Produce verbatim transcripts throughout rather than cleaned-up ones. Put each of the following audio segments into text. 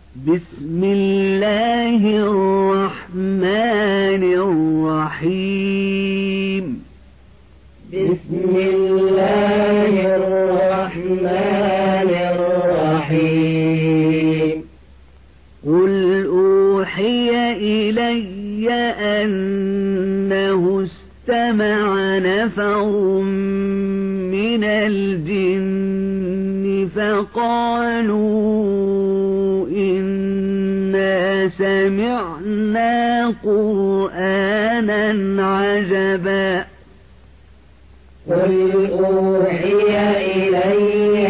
بسم الله الرحمن الرحيم بسم الله الرحمن الرحيم قل أوحي إلي أنه استمع نفر من الجن فقالوا إنا سمعنا قرآنا عجبا قل أوحي إلي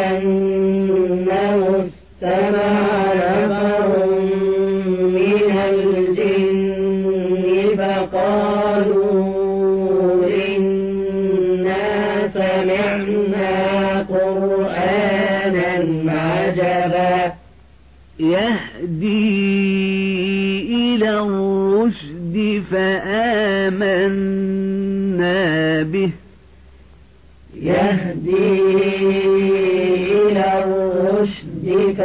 أنه استمع نفر من الجن فقالوا إنا سمعنا قرآنا عجبا يهدي إلى الرشد فآمنا به يهدي إلى الرشد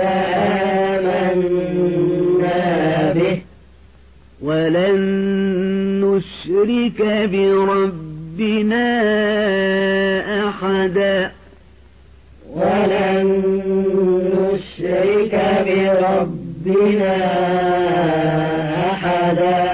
فآمنا به ولن نشرك بربنا أحدا ولن نشرك بربنا أحدا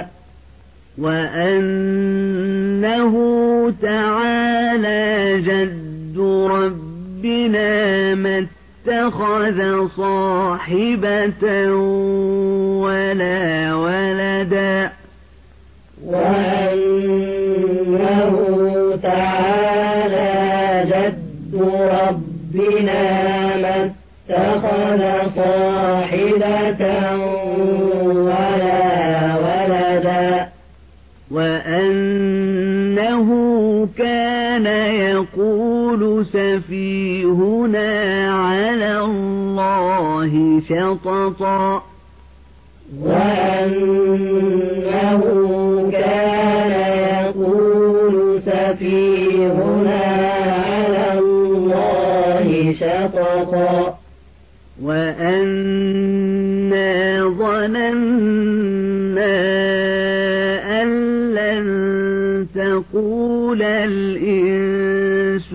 وأنه تعالى جد ربنا ما اتخذ صاحبة ولا ولدا وأنه تعالى جد ربنا ما اتخذ صاحبة ولا ولدا وأنه كان يقول سفيهنا على الله شططا وأنه كان يقول سفيهنا على الله شططا وأنا ظننا أن لن تقول الإنس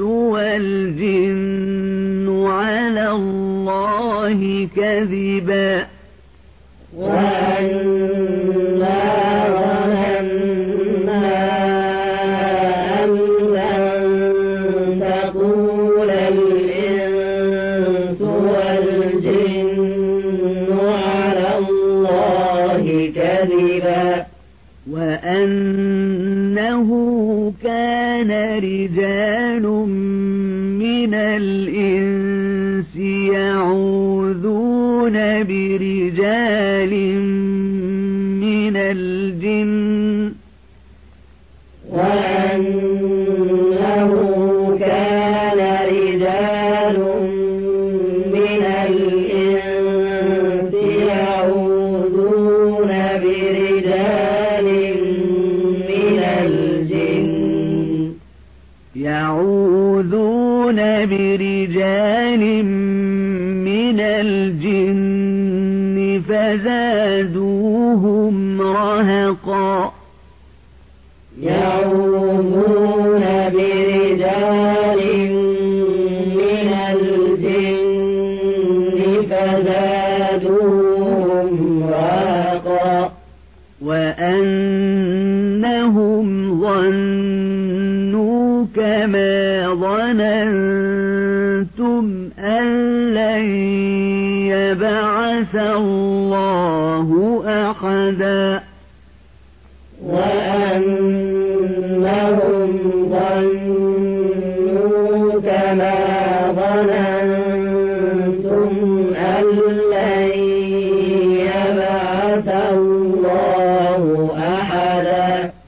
والجن على الله كذبا وأنا ظننا أن لن تقول الإنس والجن على الله كذبا وأنه كان رجال من الإنس يعوذون برجال من الجن وأنه كان رجال من الإنس يعوذون برجال من الجن يعوذون برجال من الجن فزادوهم رهقا يعوذون برجال من الجن فزادوهم رهقا وأنهم ظنوا كما ظننتم أن لن يبعث الله أحدا وأنهم ظنوا كما ظننتم أن لن يبعث الله أحدا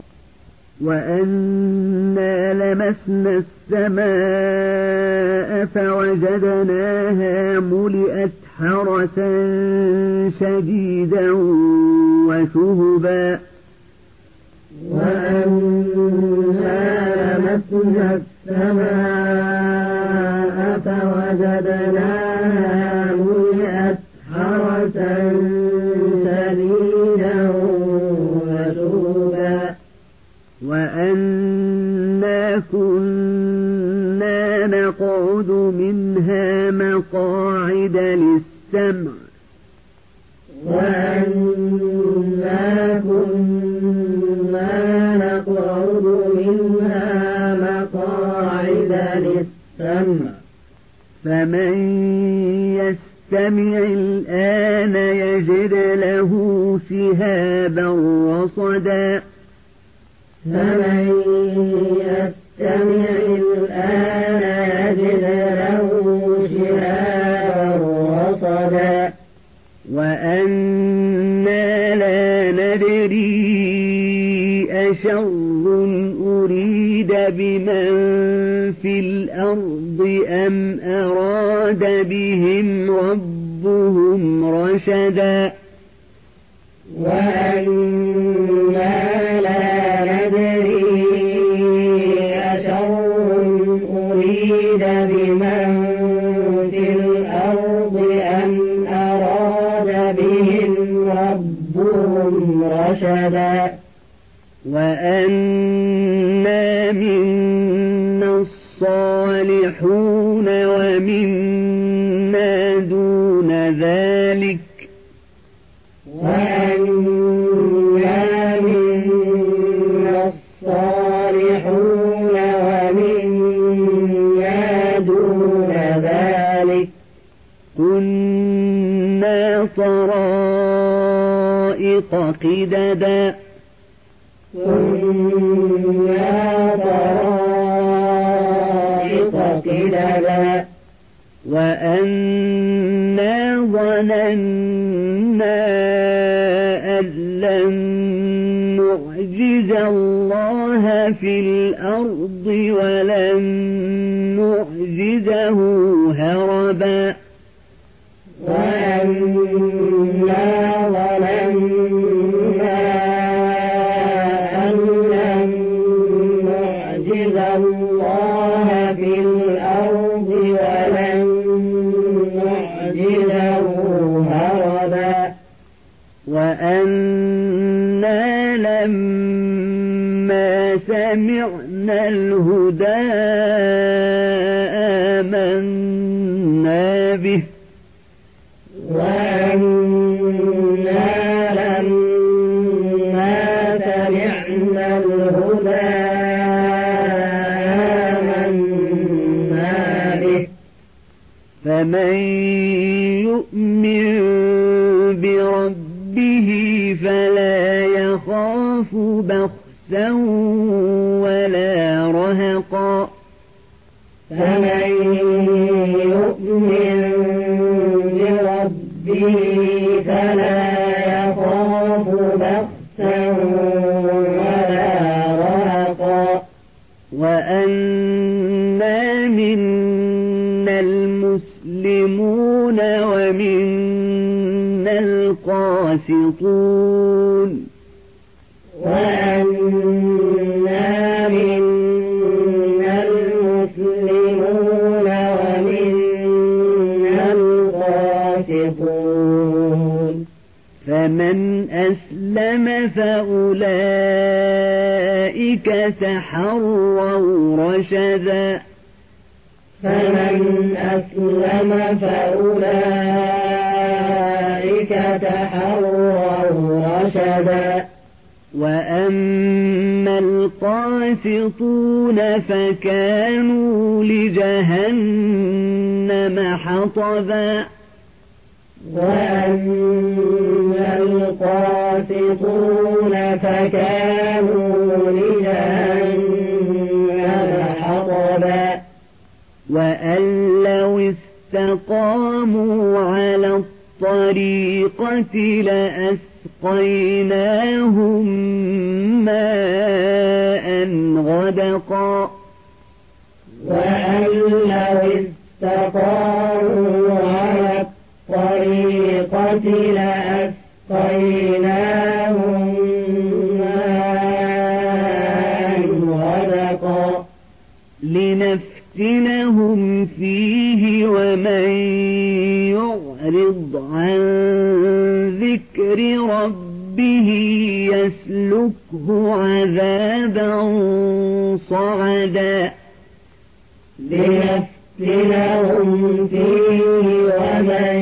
وأنا لمسنا السماء فوجدناها ملئت حرسا شديدا وشهبا وأنا لمسنا السماء فوجدناها ملئت حرسا شديدا وشهبا وأنا كنا نقعد منها مقاعد للسمع وأنا كنا نقعد منها مقاعد للسمع فمن يستمع الآن يجد له شهابا رصدا فمن يستمع الآن يجد له شهابا رصدا وأنا لا ندري أشر أريد بمن في الأرض أم أراد بهم ربهم رشدا وأنا لا ندري أشر أريد بمن في الأرض أم أراد بهم ربهم رشدا وأنا منا الصالحون ومنا دون ذلك وأنا منا الصالحون ومنا دون ذلك كنا طرائق قددا كنا طرائق قددا وأنا ظننا أن لن نعجز الله في الأرض ولن نعجزه هربا وأنا ظننا أن لن نعجز الله في الأرض ولن نعجزه هربا وأنا لما سمعنا الهدى آمنا به وأنا لما سمعنا الهدى آمنا به فمن يؤمن بربه فلا يخاف بخسا ولا رهقا فمن يؤمن بربه فلا يخاف بخسا ولا رهقا وأنا منا المسلمون ومنا القاسطون وأنا منا المسلمون ومنا القاسطون فمن أسلم فأولئك تحروا رشدا فمن أسلم فأولئك تحروا رشدا وأما القاسطون فكانوا لجهنم حطبا وأما القاسطون فكانوا لجهنم حطبا وأن لو استقاموا على الطريقة لأسقيناهم ماء غدقا وأن لو استقاموا على الطريقة لأسقيناهم ماء غدقا لنفتنهم فيه ومن يعرض عن ذكر ربه يسلكه عذابا صعدا لنفتنهم فيه ومن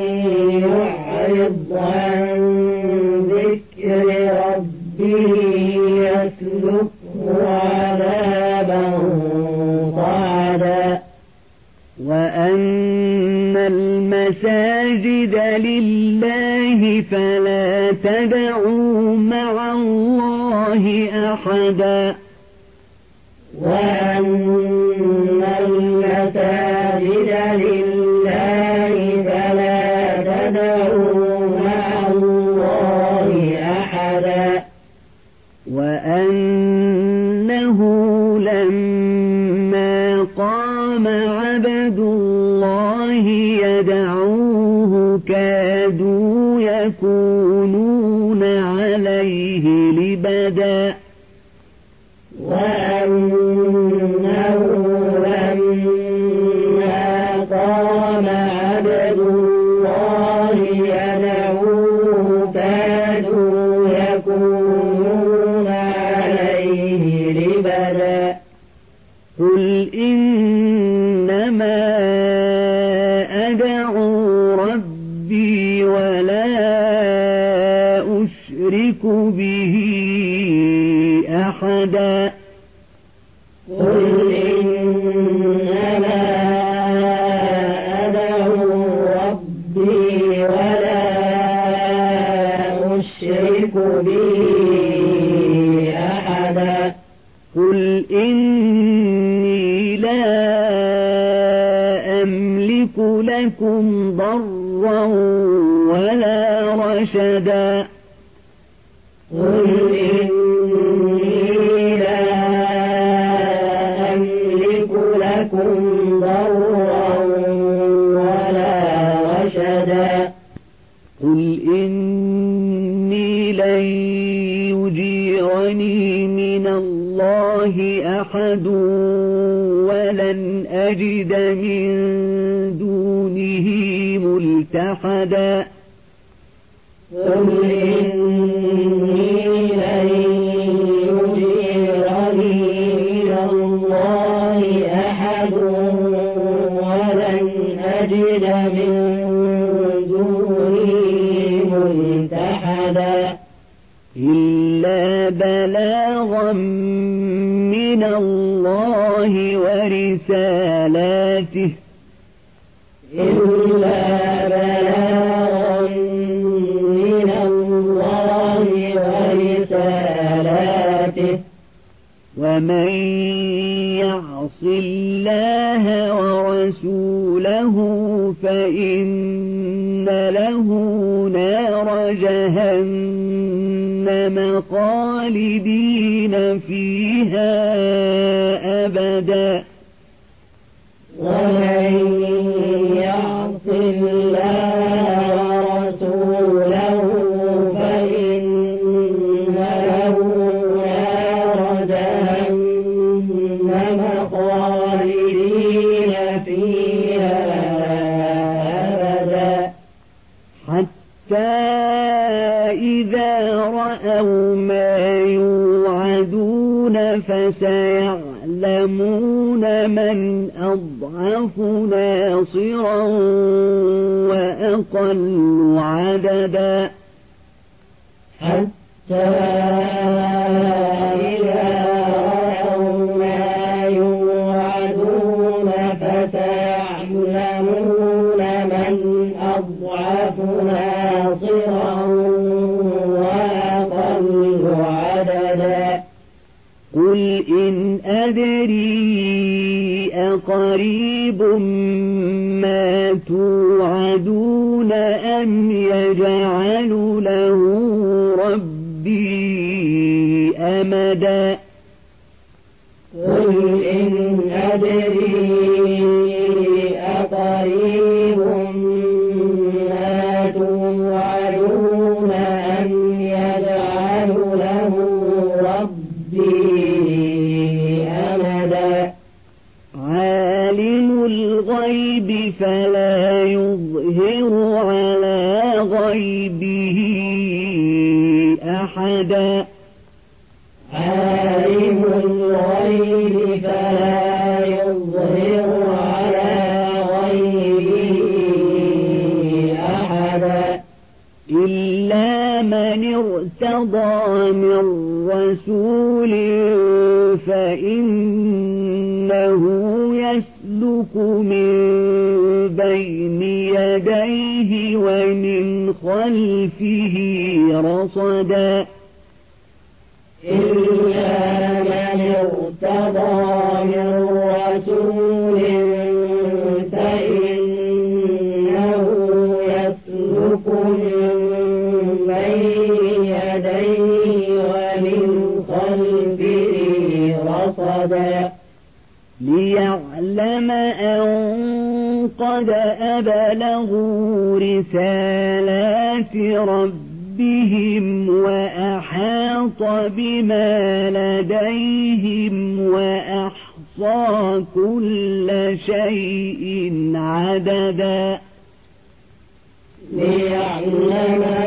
يعرض عن ذكر ربه يسلكه عذابا صعدا وأن المساجد لله فلا تدعوا مع الله أحدا وأن المساجد لله فلا تدعوا مع الله أحدا وأنه لما قام عبد الله يدعوه كادوا يكونون عليه لبدا وأنه لما قام عبد الله يدعوه كادوا يكونون عليه لبدا قل إنما أدعو ربي ولا أشرك به أحدا قل إنما أدعو ربي ولا أشرك به أحدا قل إني لا أملك لكم ضرا ولا رشدا قل إني لا أملك لكم ضرا ولا رشدا قل إني لن يجيرني من الله أحد ولن أجد من دونه ملتحدا قل إني لن يجيرني من الله أحد ولن أجد من دونه ملتحدا إلا بلاغا من الله ورسالاته إلا بلاغا من الله ورسالاته ومن يعص الله ورسوله فإن له نار جهنم خالدين فيها أبدا ومن يعص الله ورسوله فإن له نار جهنم خالدين فيها أبدا حتى إذا رأوا ما يوعدون فسيعلمون من أضعف ناصرا وأقل عددا حتى إذا رأوا ما يوعدون فسيعلمون من أضعف ناصرا وأقل عددا قل إن أدري أقريب ما توعدون أم يجعل له ربي أمدا قل إن أدري أقريب ما توعدون أم يجعل له ربي أمدا عالم الغيب فلا يظهر على غيبه غيبه أحدا عالم الغيب فلا يظهر على غيبه أحدا إلا من ارتضى من رسول فإنه يسلك من بين يديه ومن خلفه رصدا إلا من ارتضى من رسول فإنه يسلك من بين يديه ومن خلفه رصدا ليعلم أن قد أبلغوا رسالات ربهم وأحاط بما لديهم وأحصى كل شيء عددا ليعلم